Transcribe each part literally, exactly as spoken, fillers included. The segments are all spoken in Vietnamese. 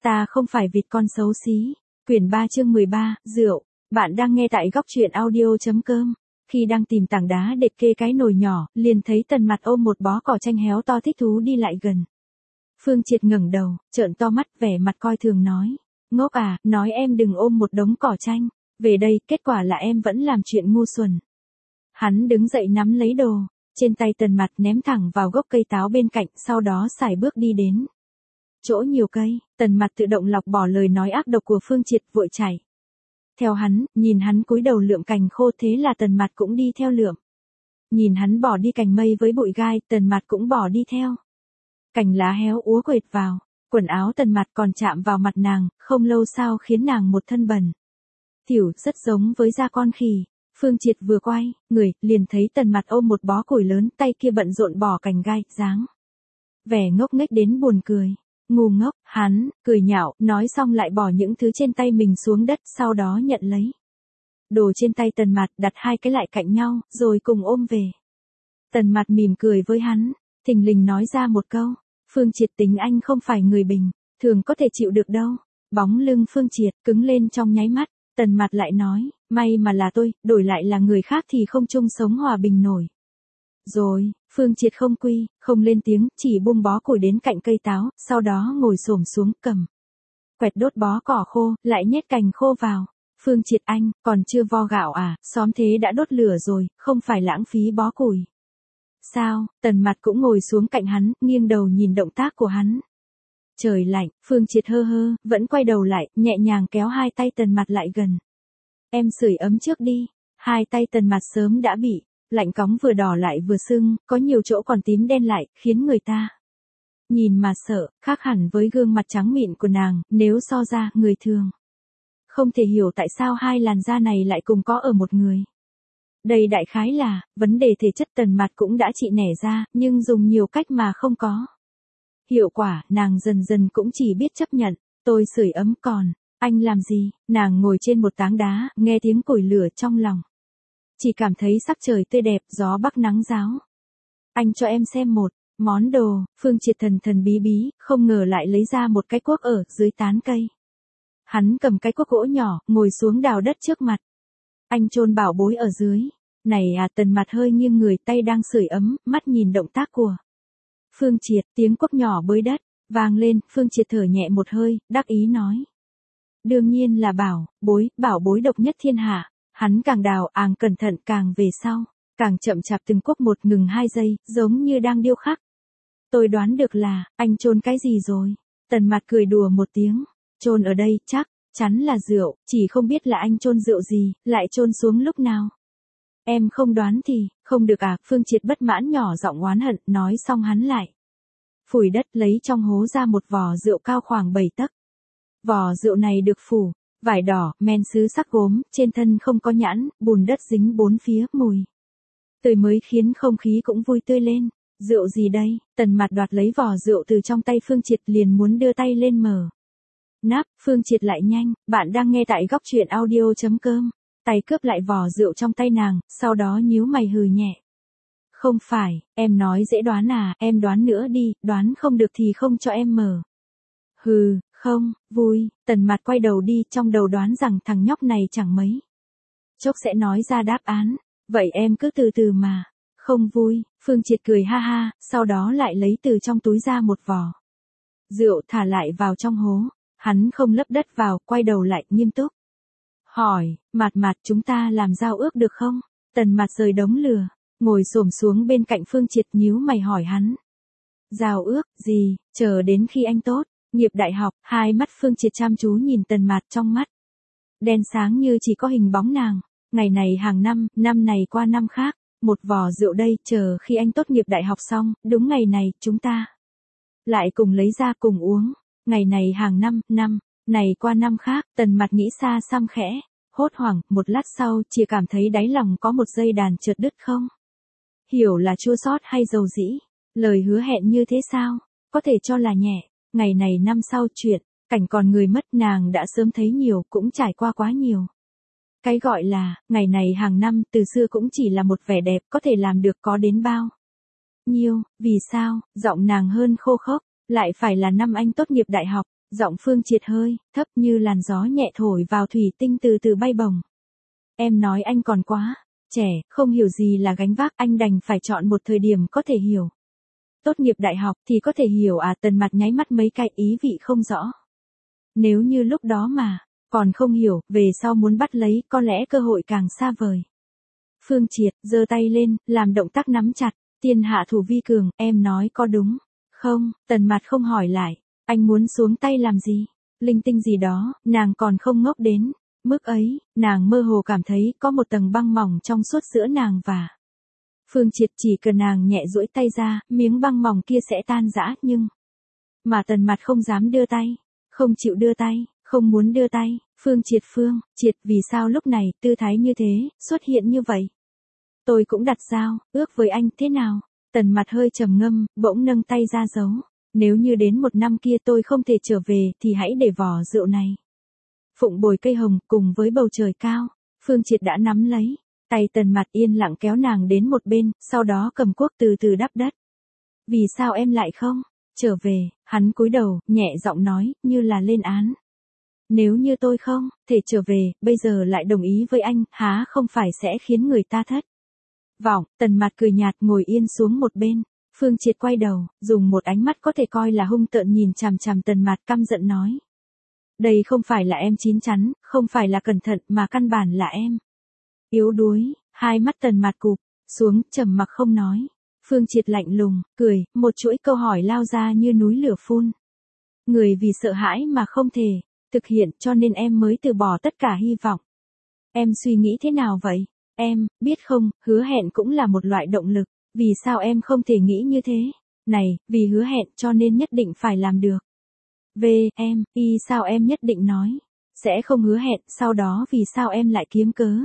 Ta không phải vịt con xấu xí. Quyển ba chương mười ba, rượu. Bạn đang nghe tại góc truyện audio.com. Khi đang tìm tảng đá để kê cái nồi nhỏ, liền thấy Tần Mặt ôm một bó cỏ chanh héo to thích thú đi lại gần. Phương Triệt ngẩng đầu, trợn to mắt vẻ mặt coi thường nói. Ngốc à, nói em đừng ôm một đống cỏ chanh. Về đây, kết quả là em vẫn làm chuyện ngu xuẩn. Hắn đứng dậy nắm lấy đồ. Trên tay Tần Mặt ném thẳng vào gốc cây táo bên cạnh, sau đó sải bước đi đến. Chỗ nhiều cây, Tần Mặt tự động lọc bỏ lời nói ác độc của Phương Triệt, vội chạy. Theo hắn, nhìn hắn cúi đầu lượm cành khô, thế là Tần Mặt cũng đi theo lượm. Nhìn hắn bỏ đi cành mây với bụi gai, Tần Mặt cũng bỏ đi theo. Cành lá héo úa quệt vào, quần áo Tần Mặt còn chạm vào mặt nàng, không lâu sau khiến nàng một thân bẩn. Tiểu, rất giống với da con khỉ. Phương Triệt vừa quay, người, liền thấy Tần Mặt ôm một bó củi lớn, tay kia bận rộn bỏ cành gai, dáng vẻ ngốc nghếch đến buồn cười. Ngu ngốc, hắn, cười nhạo, nói xong lại bỏ những thứ trên tay mình xuống đất, sau đó nhận lấy. Đồ trên tay Tần Mặt, đặt hai cái lại cạnh nhau, rồi cùng ôm về. Tần Mặt mỉm cười với hắn, thình lình nói ra một câu. Phương Triệt tính anh không phải người bình, thường có thể chịu được đâu. Bóng lưng Phương Triệt cứng lên trong nháy mắt, Tần Mặt lại nói, may mà là tôi, đổi lại là người khác thì không chung sống hòa bình nổi. Rồi, Phương Triệt không quy, không lên tiếng, chỉ buông bó củi đến cạnh cây táo, sau đó ngồi xổm xuống cầm. Quẹt đốt bó cỏ khô, lại nhét cành khô vào. Phương Triệt anh, còn chưa vo gạo à, xóm thế đã đốt lửa rồi, không phải lãng phí bó củi. Sao, Tần Mặt cũng ngồi xuống cạnh hắn, nghiêng đầu nhìn động tác của hắn. Trời lạnh, Phương Triệt hơ hơ, vẫn quay đầu lại, nhẹ nhàng kéo hai tay Tần Mặt lại gần. Em sưởi ấm trước đi. Hai tay Tần Mặt sớm đã bị lạnh cóng, vừa đỏ lại vừa sưng, có nhiều chỗ còn tím đen lại, khiến người ta nhìn mà sợ, khác hẳn với gương mặt trắng mịn của nàng, nếu so ra, người thường không thể hiểu tại sao hai làn da này lại cùng có ở một người. Đây đại khái là vấn đề thể chất. Tần Mặt cũng đã trị nẻ ra, nhưng dùng nhiều cách mà không có hiệu quả, nàng dần dần cũng chỉ biết chấp nhận. Tôi sưởi ấm, còn anh làm gì? Nàng ngồi trên một tảng đá, nghe tiếng củi lửa trong lòng chỉ cảm thấy sắc trời tươi đẹp, gió bắc nắng ráo. Anh cho em xem một món đồ. Phương Triệt thần thần bí bí, không ngờ lại lấy ra một cái cuốc ở dưới tán cây. Hắn cầm cái cuốc gỗ nhỏ, ngồi xuống đào đất trước mặt. Anh chôn bảo bối ở dưới. Này à, Tần Mặt hơi nghiêng người, tay đang sưởi ấm, mắt nhìn động tác của Phương Triệt. Tiếng cuốc nhỏ bới đất vang lên, Phương Triệt thở nhẹ một hơi, đắc ý nói. Đương nhiên là bảo bối, bảo bối độc nhất thiên hạ. Hắn càng đào àng cẩn thận, càng về sau càng chậm chạp, từng cuốc một, ngừng hai giây, giống như đang điêu khắc. Tôi đoán được là anh chôn cái gì rồi. Tần Mặt cười đùa một tiếng. Chôn ở đây, chắc chắn là rượu, chỉ không biết là anh chôn rượu gì, lại chôn xuống lúc nào. Em không đoán thì không được à? Phương Triệt bất mãn nhỏ giọng oán hận, nói xong hắn lại phủi đất, lấy trong hố ra một vò rượu cao khoảng bảy tấc. Vò rượu này được phủ vải đỏ, men sứ sắc gốm, trên thân không có nhãn, bùn đất dính bốn phía, mùi tươi mới khiến không khí cũng vui tươi lên. Rượu gì đây? Tần Mặt đoạt lấy vò rượu từ trong tay Phương Triệt, liền muốn đưa tay lên mở nắp. Phương Triệt lại nhanh. Bạn đang nghe tại góc truyện audio.com. Tay cướp lại vò rượu trong tay nàng, sau đó nhíu mày hừ nhẹ. Không phải, em nói dễ đoán à, em đoán nữa đi, đoán không được thì không cho em mở. Hừ, không, vui. Tần Mặt quay đầu đi, trong đầu đoán rằng thằng nhóc này chẳng mấy chốc sẽ nói ra đáp án. Vậy em cứ từ từ mà. Không vui. Phương Triệt cười ha ha, sau đó lại lấy từ trong túi ra một vò rượu, thả lại vào trong hố. Hắn không lấp đất vào, quay đầu lại, nghiêm túc hỏi, Mặt Mặt, chúng ta làm giao ước được không? Tần Mặt rời đống lửa, ngồi xổm xuống bên cạnh Phương Triệt, nhíu mày hỏi hắn. Giao ước gì? Chờ đến khi anh tốt nghiệp đại học. Hai mắt Phương Triệt chăm chú nhìn Tần Mặt, trong mắt đen sáng như chỉ có hình bóng nàng. Ngày này hàng năm, năm này qua năm khác, một vò rượu đây, chờ khi anh tốt nghiệp đại học xong, đúng ngày này, chúng ta lại cùng lấy ra cùng uống. Ngày này hàng năm, năm này qua năm khác. Tần Mặt nghĩ xa xăm khẽ, hốt hoảng, một lát sau, chỉ cảm thấy đáy lòng có một dây đàn chợt đứt, không hiểu là chua xót hay dầu dĩ. Lời hứa hẹn như thế sao có thể cho là nhẹ. Ngày này năm sau, chuyện cảnh còn người mất, nàng đã sớm thấy nhiều, cũng trải qua quá nhiều. Cái gọi là ngày này hàng năm, từ xưa cũng chỉ là một vẻ đẹp, có thể làm được có đến bao nhiêu. Vì sao? Giọng nàng hơn khô khốc. Lại phải là năm anh tốt nghiệp đại học. Giọng Phương Triệt hơi thấp như làn gió nhẹ thổi vào thủy tinh từ từ bay bổng. Em nói anh còn quá trẻ, không hiểu gì là gánh vác, anh đành phải chọn một thời điểm có thể hiểu. Tốt nghiệp đại học thì có thể hiểu à? Tần Mạt nháy mắt mấy cái, ý vị không rõ. Nếu như lúc đó mà còn không hiểu, về sau muốn bắt lấy, có lẽ cơ hội càng xa vời. Phương Triệt giơ tay lên, làm động tác nắm chặt, tiên hạ thủ vi cường, em nói có đúng không? Tần Mạt không hỏi lại, anh muốn xuống tay làm gì? Linh tinh gì đó, nàng còn không ngốc đến mức ấy, nàng mơ hồ cảm thấy có một tầng băng mỏng trong suốt giữa nàng và Phương Triệt, chỉ cần nàng nhẹ duỗi tay ra, miếng băng mỏng kia sẽ tan rã, nhưng mà Tần Mạt không dám đưa tay, không chịu đưa tay, không muốn đưa tay. Phương Triệt, Phương Triệt, vì sao lúc này tư thái như thế xuất hiện như vậy? Tôi cũng đặt giao ước với anh, thế nào? Tần Mạt hơi trầm ngâm, bỗng nâng tay ra giấu. Nếu như đến một năm kia tôi không thể trở về thì hãy để vỏ rượu này phụng bồi cây hồng cùng với bầu trời cao. Phương Triệt đã nắm lấy tay Tần Mạt, yên lặng kéo nàng đến một bên, sau đó cầm cuốc từ từ đắp đất. Vì sao em lại không trở về? Hắn cúi đầu, nhẹ giọng nói, như là lên án. Nếu như tôi không thể trở về, bây giờ lại đồng ý với anh, há không phải sẽ khiến người ta thất vọng? Tần Mạt cười nhạt, ngồi yên xuống một bên. Phương Triệt quay đầu, dùng một ánh mắt có thể coi là hung tợn nhìn chằm chằm Tần Mạt, căm giận nói. Đây không phải là em chín chắn, không phải là cẩn thận, mà căn bản là em yếu đuối. Hai mắt Tần Mạt cụp xuống, trầm mặc không nói. Phương Triệt lạnh lùng cười, một chuỗi câu hỏi lao ra như núi lửa phun. Người vì sợ hãi mà không thể thực hiện, cho nên em mới từ bỏ tất cả hy vọng. Em suy nghĩ thế nào vậy? Em biết không, hứa hẹn cũng là một loại động lực. Vì sao em không thể nghĩ như thế? Này, vì hứa hẹn cho nên nhất định phải làm được. V, em, y sao em nhất định nói sẽ không hứa hẹn, sau đó vì sao em lại kiếm cớ?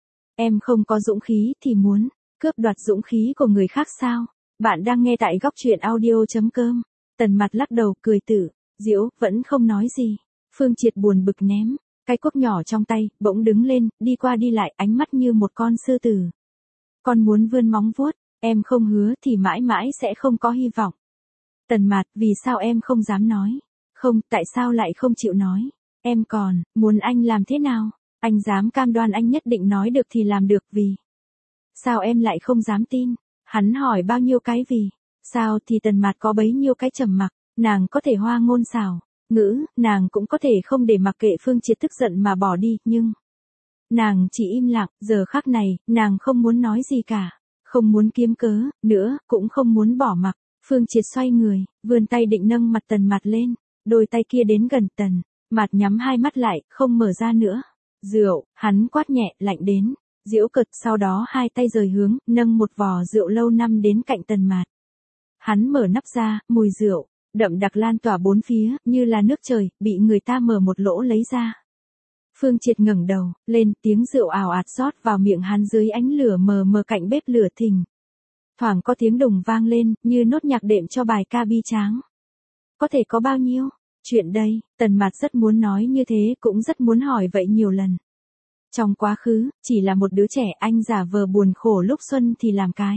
Em không có dũng khí thì muốn cướp đoạt dũng khí của người khác sao? Bạn đang nghe tại góc truyện audio chấm com. Tần Mạt lắc đầu, cười tự giễu, vẫn không nói gì. Phương Triệt buồn bực ném cái cuốc nhỏ trong tay, bỗng đứng lên, đi qua đi lại, ánh mắt như một con sư tử con muốn vươn móng vuốt. Em không hứa thì mãi mãi sẽ không có hy vọng. Tần Mạt, vì sao em không dám nói? Không, tại sao lại không chịu nói? Em còn muốn anh làm thế nào? Anh dám cam đoan anh nhất định nói được thì làm được, vì sao em lại không dám tin? Hắn hỏi bao nhiêu cái vì sao thì Tần Mạt có bấy nhiêu cái trầm mặc. Nàng có thể hoa ngôn xảo ngữ, nàng cũng có thể không để mặc kệ Phương Triệt tức giận mà bỏ đi, nhưng nàng chỉ im lặng. Giờ khắc này, nàng không muốn nói gì cả, không muốn kiếm cớ nữa, cũng không muốn bỏ mặc. Phương Triệt xoay người, vươn tay định nâng mặt Tần Mạt lên, đôi tay kia đến gần Tần Mạt, nhắm hai mắt lại, không mở ra nữa. Rượu, hắn quát nhẹ, lạnh đến giễu cợt, sau đó hai tay rời hướng, nâng một vò rượu lâu năm đến cạnh Tần Mạt. Hắn mở nắp ra, mùi rượu đậm đặc lan tỏa bốn phía, như là nước trời, bị người ta mở một lỗ lấy ra. Phương Triệt ngẩng đầu lên, tiếng rượu ào ạt rót vào miệng hắn dưới ánh lửa mờ mờ cạnh bếp lửa thình thoảng có tiếng đùng vang lên, như nốt nhạc đệm cho bài ca bi tráng. Có thể có bao nhiêu chuyện đây? Tần Mạt rất muốn nói như thế, cũng rất muốn hỏi vậy nhiều lần. Trong quá khứ, chỉ là một đứa trẻ, anh giả vờ buồn khổ lúc xuân thì làm cái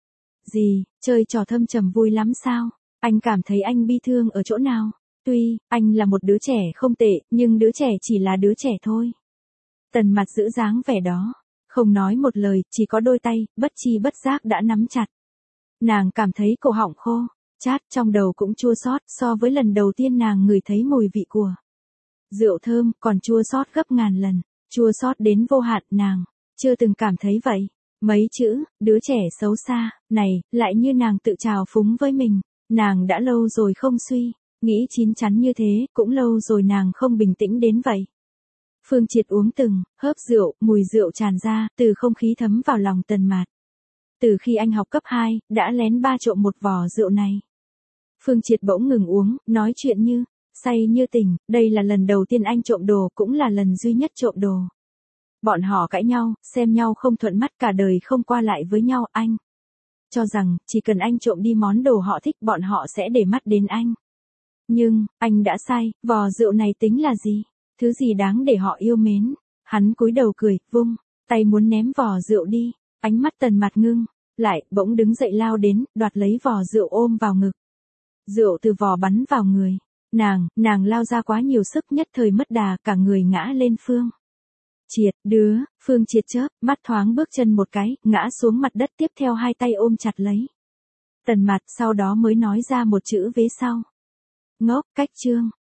gì? Chơi trò thâm trầm vui lắm sao? Anh cảm thấy anh bi thương ở chỗ nào? Tuy, anh là một đứa trẻ không tệ, nhưng đứa trẻ chỉ là đứa trẻ thôi. Tần Mạt giữ dáng vẻ đó, không nói một lời, chỉ có đôi tay, bất chi bất giác đã nắm chặt. Nàng cảm thấy cổ họng khô chát, trong đầu cũng chua xót, so với lần đầu tiên nàng ngửi thấy mùi vị của rượu thơm, còn chua xót gấp ngàn lần, chua xót đến vô hạn. Nàng chưa từng cảm thấy vậy. Mấy chữ, đứa trẻ xấu xa, này, lại như nàng tự trào phúng với mình. Nàng đã lâu rồi không suy nghĩ chín chắn như thế, cũng lâu rồi nàng không bình tĩnh đến vậy. Phương Triệt uống từng hớp rượu, mùi rượu tràn ra, từ không khí thấm vào lòng Tần Mạt. Từ khi anh học cấp hai, đã lén ba trộm một vò rượu này. Phương Triệt bỗng ngừng uống, nói chuyện như say như tỉnh, đây là lần đầu tiên anh trộm đồ, cũng là lần duy nhất trộm đồ. Bọn họ cãi nhau, xem nhau không thuận mắt, cả đời không qua lại với nhau. Anh cho rằng, chỉ cần anh trộm đi món đồ họ thích, bọn họ sẽ để mắt đến anh. Nhưng, anh đã sai, vò rượu này tính là gì? Thứ gì đáng để họ yêu mến? Hắn cúi đầu cười, vung tay muốn ném vò rượu đi. Ánh mắt Tần Mạt ngưng lại, bỗng đứng dậy lao đến, đoạt lấy vò rượu ôm vào ngực. Rượu từ vò bắn vào người. Nàng, nàng lao ra quá nhiều sức nhất thời mất đà cả người ngã lên Phương. Triệt, đứa, Phương Triệt chớp, mắt thoáng bước chân một cái, ngã xuống mặt đất tiếp theo hai tay ôm chặt lấy Tần Mặt sau đó mới nói ra một chữ vế sau. Ngốc, cách trương.